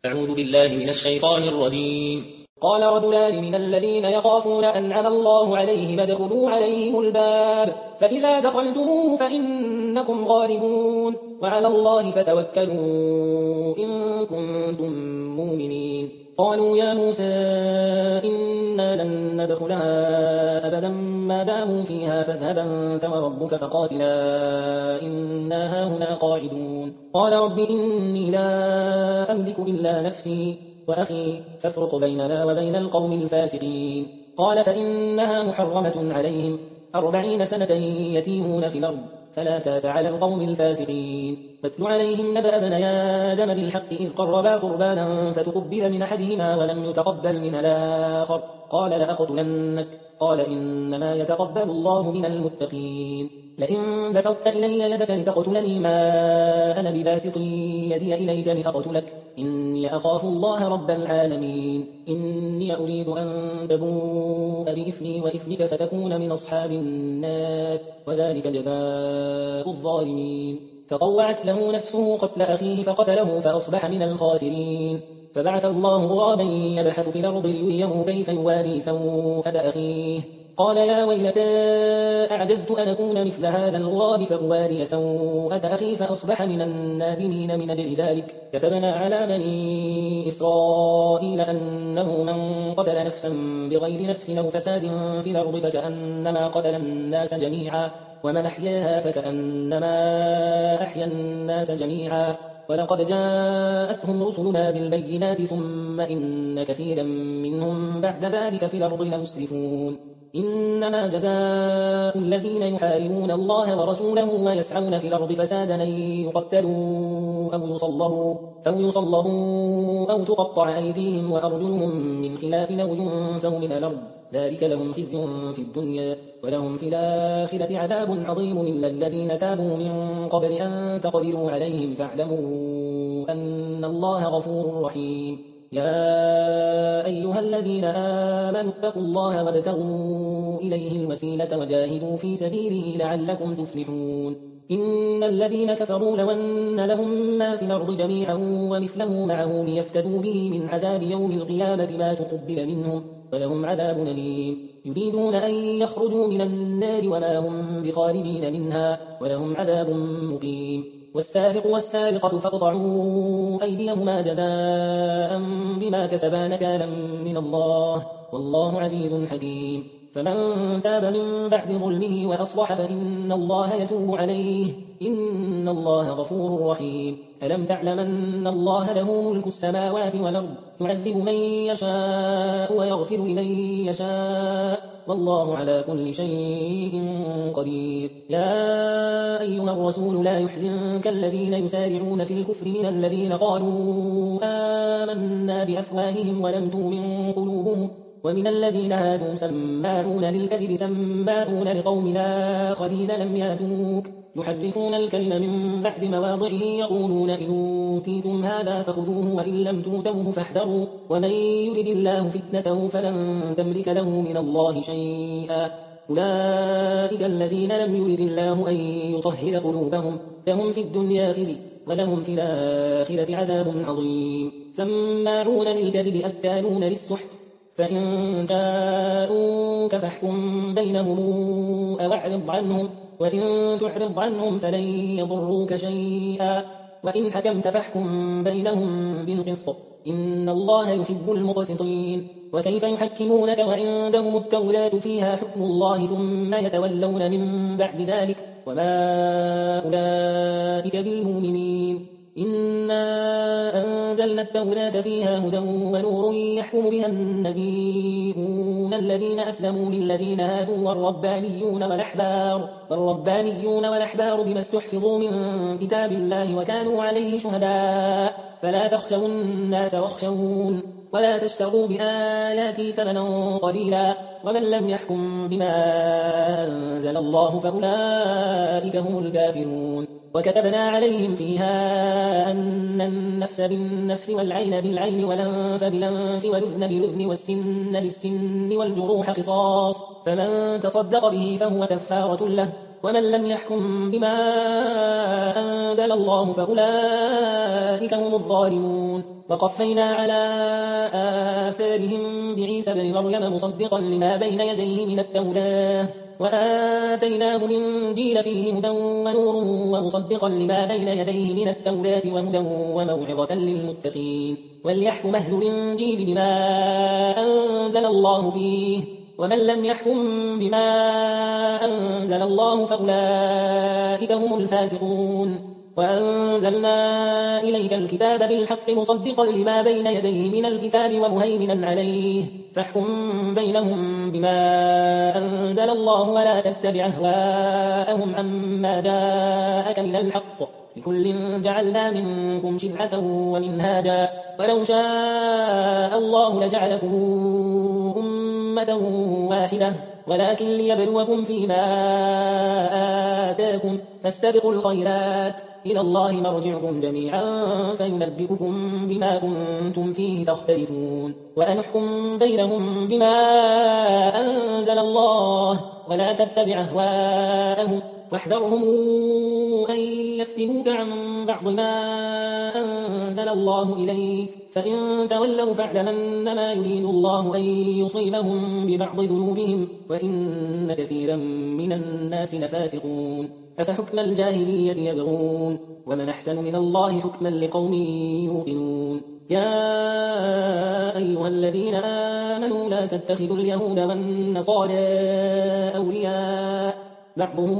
أعوذ بالله من الشيطان الرجيم. قال رجلان من الذين يخافون أنعم الله عليهم ادخلوا عليهم الباب فإذا دخلتموه فإنكم غالبون وعلى الله فتوكلوا إن كنتم مؤمنين. قالوا يا موسى إنا لن ندخلها أبدا ما داموا فيها فاذهب أنت وربك فقاتلا إنا هاهنا قاعدون. قال رب إني لا أملك إلا نفسي وأخي فافرق بيننا وبين القوم الفاسقين. قال فإنها محرمة عليهم 40 سنة يتيهون في الأرض فلا تاس على القوم الفاسقين. فاتل عليهم نبأ ابني آدم بالحق إذ قربا قربانا فتقبل من أحدهما ولم يتقبل من الآخر قال لأقتلنك قال إنما يتقبل الله من المتقين. لئن بسطت إلي يدك لتقتلني ما أنا بباسط يدي إليك لأقتلك إني أخاف الله رب العالمين. إني أريد أن تبوء بإثمي وإثمك فتكون من أصحاب النار وذلك جزاء الظالمين. فطوعت له نفسه قتل أخيه فقتله فأصبح من الخاسرين. فبعث الله غرابا يبحث في الأرض ليريه كيف يواري سوءة أخيه قال يا ويلتى أعجزت أن أكون مثل هذا الغراب فأواري سوءة أخي فأصبح من النادمين. من أجل ذلك كتبنا على بني إسرائيل أنه من قتل نفسا بغير نفس أو فساد في الأرض فكأنما قتل الناس جميعا ومن أحياها فكأنما أحيا الناس جميعا. ولقد جاءتهم رسلنا بالبينات ثم إن كثيرا منهم بعد ذلك في الأرض لمسرفون. إنما جزاء الذين يحاربون الله ورسوله ويسعون في الأرض فسادا أن يقتلوا أو يصلبوا أو تقطع أيديهم وأرجلهم من خلاف أو ينفوا من الأرض ذلك لهم خزي في الدنيا ولهم في الآخرة عذاب عظيم. إلا الذين تابوا من قبل أن تقدروا عليهم فاعلموا أن الله غفور رحيم. يا أيها الذين آمنوا اتقوا الله وابتغوا إليه الوسيلة وجاهدوا في سبيله لعلكم تفلحون. إن الذين كفروا لو أن لهم ما في الأرض جميعا ومثله معه ليفتدوا به من عذاب يوم القيامة ما تقبل منهم ولهم عذاب أليم. يريدون أن يخرجوا من النار وما هم بخارجين منها ولهم عذاب مقيم. والسارق والسارقة فاقطعوا أيديهما جزاء بما كسبا نكالا من الله والله عزيز حكيم. فمن تاب من بعد ظلمه وأصلح فإن الله يتوب عليه إن الله غفور رحيم. ألم تعلم أن الله له ملك السماوات والأرض يعذب من يشاء ويغفر لمن يشاء والله على كل شيء قدير. يا أيها الرسول لا يحزنك الذين يسارعون في الكفر من الذين قالوا آمنا بأفواههم ولم تؤمن قلوبهم ومن الذين هادوا سماعون للكذب سماعون لقوم آخرين لم ياتوك يحرفون الكلم من بعد مواضعه يقولون إن أوتيتم هذا فخذوه وإن لم تؤتوه فاحذروا ومن يرد الله فتنته فلن تملك له من الله شيئا. أولئك الذين لم يرد الله أن يطهر قلوبهم لهم في الدنيا خزي ولهم في الآخرة عذاب عظيم. سماعون للكذب أكالون للسحت فإن جاءوك فاحكم بينهم أو أعرض عنهم وإن تعرض عنهم فلن يضروك شيئا وإن حكمت فاحكم بينهم بالقسط إن الله يحب المقسطين. وكيف يحكمونك وعندهم التوراة فيها حكم الله ثم يتولون من بعد ذلك وما أولئك بالمؤمنين. إنا أنزلنا التوراة فيها هدى ونور يحكم بها النبيون الذين أسلموا للذين هادوا والربانيون والأحبار بما استحفظوا من كتاب الله وكانوا عليه شهداء فلا تخشوا الناس واخشون ولا تشتروا بآياتي ثمنا قليلا ومن لم يحكم بما أنزل الله فأولئك هم الكافرون. وكتبنا عليهم فيها أن النفس بالنفس والعين بالعين والأنف بالأنف والأذن بالأذن والسن بالسن والجروح قصاص فمن تصدق به فهو كفارة له ومن لم يحكم بما أنزل الله فأولئك هم الظالمون. وقفينا على آثارهم بعيسى بن مريم مصدقا لما بين يديه من التوراة وآتيناه الإنجيل فيه هدى ونور ومصدقا لما بين يديه من التوراة وهدى وموعظة للمتقين. وليحكم أهل الإنجيل بما أنزل الله فيه ومن لم يحكم بما أنزل الله فأولئك هم الفاسقون. وأنزلنا إليك الكتاب بالحق مصدقا لما بين يديه من الكتاب ومهيمنا عليه فاحكم بينهم بما أنزل الله ولا تتبع أهواءهم عما جاءك من الحق لكل جعلنا منكم شرعة ومنهاجا ولو شاء الله لجعلكم أمة واحدة ولكن ليبلوكم فيما آتاكم فاستبقوا الخيرات إلى الله مرجعكم جميعا فينبئكم بما كنتم فيه تختلفون. وأنحكم بينهم بما أنزل الله ولا تتبع أهواءهم واحذرهم أن يفتنوك عن بعض ما أنزل الله إليك فإن تولوا فاعلم أنما يريد الله أن يصيبهم ببعض ذنوبهم وإن كثيرا من الناس لفاسقون. أفحكم الجاهلية يبغون ومن أحسن من الله حكما لقوم يوقنون. يا أيها الذين آمنوا لا تتخذوا اليهود والنصارى أولياء بعضهم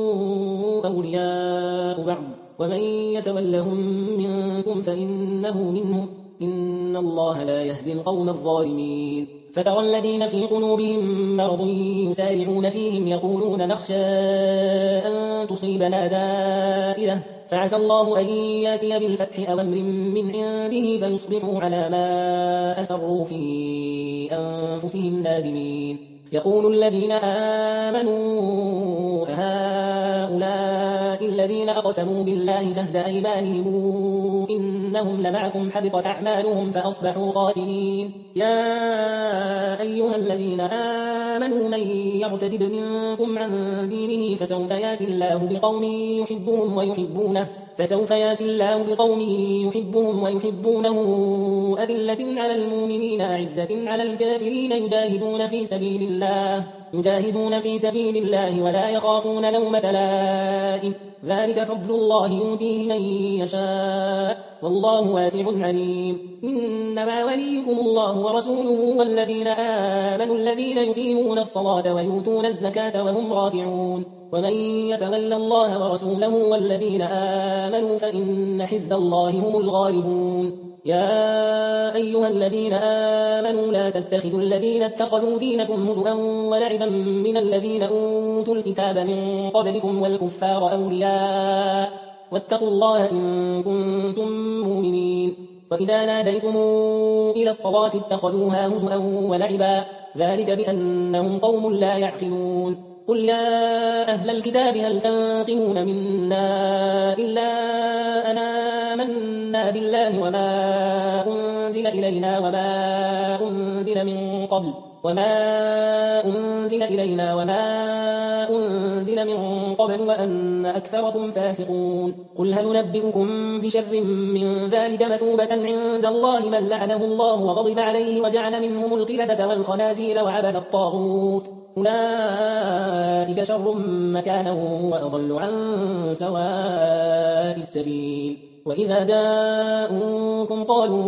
أولياء بعض ومن يتولهم منكم فإنه منهم إن الله لا يهدي القوم الظالمين. فترى الذين في قلوبهم مرض يسارعون فيهم يقولون نخشى أن تصيبنا دائرة فعسى الله أن ياتي بالفتح أو أمر من عنده فيصبحوا على ما أسروا في أنفسهم نادمين. يقول الذين آمنوا هؤلاء الذين أقسموا بالله جهد أيمانهم إنهم لمعكم حبطت أعمالهم فأصبحوا خاسرين. يا أيها الذين آمنوا من يرتد منكم عن دينه فسوف يأتي الله بقوم يحبهم ويحبونه أذلة على المؤمنين أعزة على الكافرين يجاهدون في سبيل الله ولا يخافون لومة لائم ذلك فضل الله يؤتيه من يشاء والله واسع عليم. إنما وليكم الله ورسوله والذين آمنوا الذين يقيمون الصلاة ويؤتون الزكاة وهم راكعون. ومن يتول الله ورسوله والذين آمنوا فإن حزب الله هم الغالبون. يا أيها الذين آمنوا لا تتخذوا الذين اتخذوا دينكم هزوا ولعبا من الذين أوتوا الكتاب من قبلكم والكفار أولياء واتقوا الله إن كنتم مؤمنين. وإذا ناديتم إلى الصلاة اتخذوها هزوا ولعبا ذلك بأنهم قوم لا يعقلون. قل يا أهل الكتاب هل تنقمون منا إلا أن آمنا بالله وما أنزل إلينا وما أنزل من قبل وأن أكثركم فاسقون. قل هل ننبئكم بشر من ذلك مثوبة عند الله من لعنه الله وغضب عليه وجعل منهم القردة والخنازير وعبد الطاغوت أولئك شر مكانا وأضل عن سواء السبيل. وإذا جاءوكم قالوا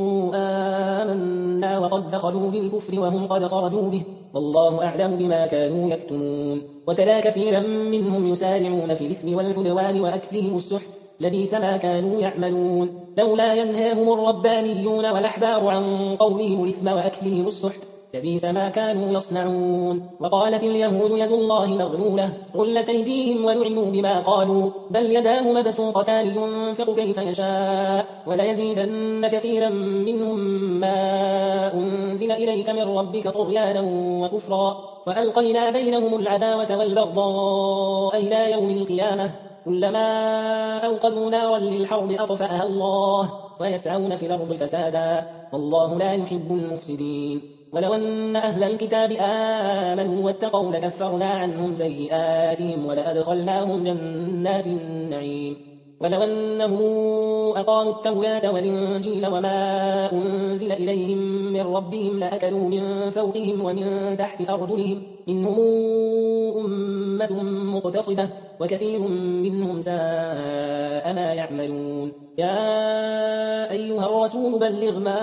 آمنا وقد دخلوا بالكفر وهم قد خرجوا به والله أعلم بما كانوا يكتمون. وترى كثيرا منهم يسارعون في الإثم والعدوان وأكلهم السحت لبئس ما كانوا يعملون. لولا ينهاهم الربانيون والأحبار عن قولهم الإثم وأكلهم السحت لبئس ما كانوا يصنعون. وقالت اليهود يد الله مغلولة غلت أيديهم ولعنوا بما قالوا بل يداه مبسوطتان ينفق كيف يشاء وليزيدن كثيرا منهم ما أنزل إليك من ربك طغيانا وكفرا وألقينا بينهم العداوة والبغضاء إلى يوم القيامة كلما أوقدوا نارا للحرب أطفأها الله ويسعون في الأرض فسادا والله لا يحب المفسدين. ولو أن أهل الكتاب آمنوا واتقوا لكفرنا عنهم سيئاتهم ولأدخلناهم جنات النعيم ولو أنهم أقاموا التوراة والإنجيل وما أنزل إليهم من ربهم لأكلوا من فوقهم ومن تحت أرجلهم منهم أمة مقتصدة وكثير منهم ساء ما يعملون يا أيها الرسول بلغ ما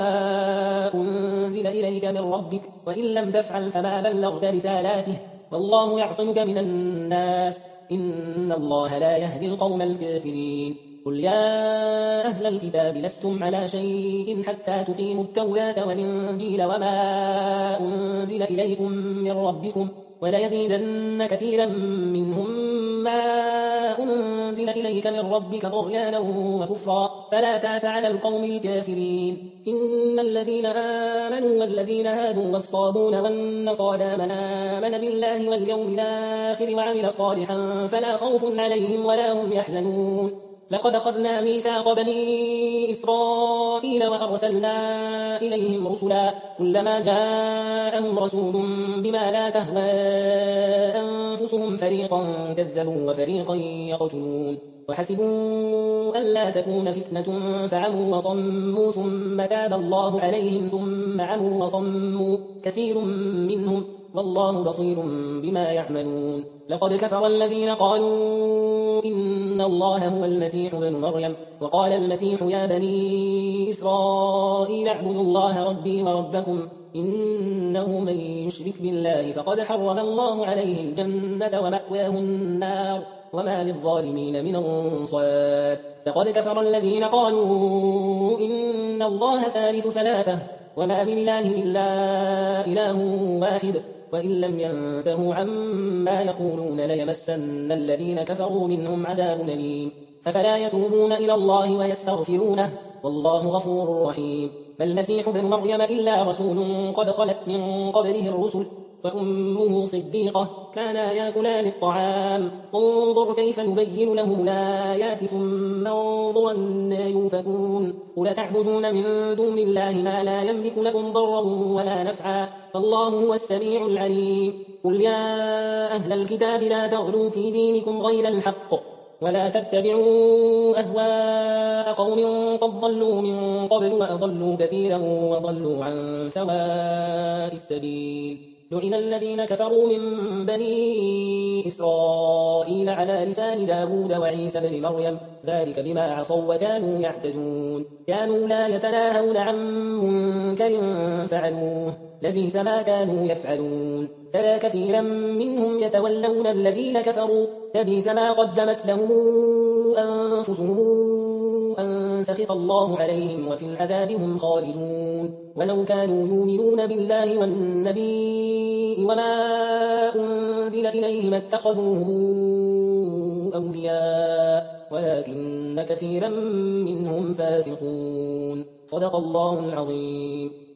أنزل إليك من ربك وإن لم تفعل فما بلغت رسالاته والله يعصمك من الناس إن الله لا يهدي القوم الكافرين قل يا أهل الكتاب لستم على شيء حتى تقيموا التوراة والإنجيل وما أنزل إليكم من ربكم وليزيدن كثيرا منهم ما أنزل إليك من ربك طغيانا وكفرا فلا تأس على القوم الكافرين إن الذين آمنوا والذين هادوا والصابون والنصارى من آمن بالله واليوم الآخر وعمل صالحا فلا خوف عليهم ولا هم يحزنون لقد أخذنا ميثاق بني إسرائيل وأرسلنا إليهم رسلا كلما جاءهم رسول بما لا تهوى أنفسهم فريقا كذبوا وفريقا يقتلون وحسبوا ألا تكون فتنة فعموا وصموا ثم تاب الله عليهم ثم عموا وصموا كثير منهم والله بصير بما يعملون لقد كفر الذين قالوا إن الله هو المسيح ابن مريم وقال المسيح يا بني إسرائيل اعبدوا الله ربي وربكم إنه من يشرك بالله فقد حرم الله عليه الجنة ومأواه النار وما للظالمين من أنصار لقد كفر الذين قالوا إن الله ثالث ثلاثة وما من إله إلا إله واحد وإن لم ينتهوا عما يقولون ليمسن الذين كفروا منهم عذاب أليم أفلا يتوبون إلى الله ويستغفرونه والله غفور رحيم ما المسيح ابن مريم إلا رسول قد خلت من قبله الرسل وأمه صديقة كانا يأكلان الطعام انظر كيف نبين لهم الآيات ثم انظر أنى يؤفكون قل تعبدون من دون الله ما لا يملك لكم ضرا ولا نفعا فالله هو السميع العليم قل يا أهل الكتاب لا تغلوا في دينكم غير الحق ولا تتبعوا أهواء قوم قد ضلوا من قبل وأضلوا كثيرا وضلوا عن سواء السبيل لعن الذين كفروا من بني إسرائيل على لسان داود وعيسى بن مريم ذلك بما عصوا وكانوا يعتدون كانوا لا يتناهون عن منكر فعلوه لبئس ما كانوا يفعلون ترى كثيرا منهم يتولون الذين كفروا لبئس ما قدمت لهم أنفسهم أن سخط الله عليهم وفي العذاب هم خالدون ولو كانوا يؤمنون بالله والنبي وما أنزل إليه ما اتخذوه أولياء ولكن كثيرا منهم فاسقون صدق الله العظيم.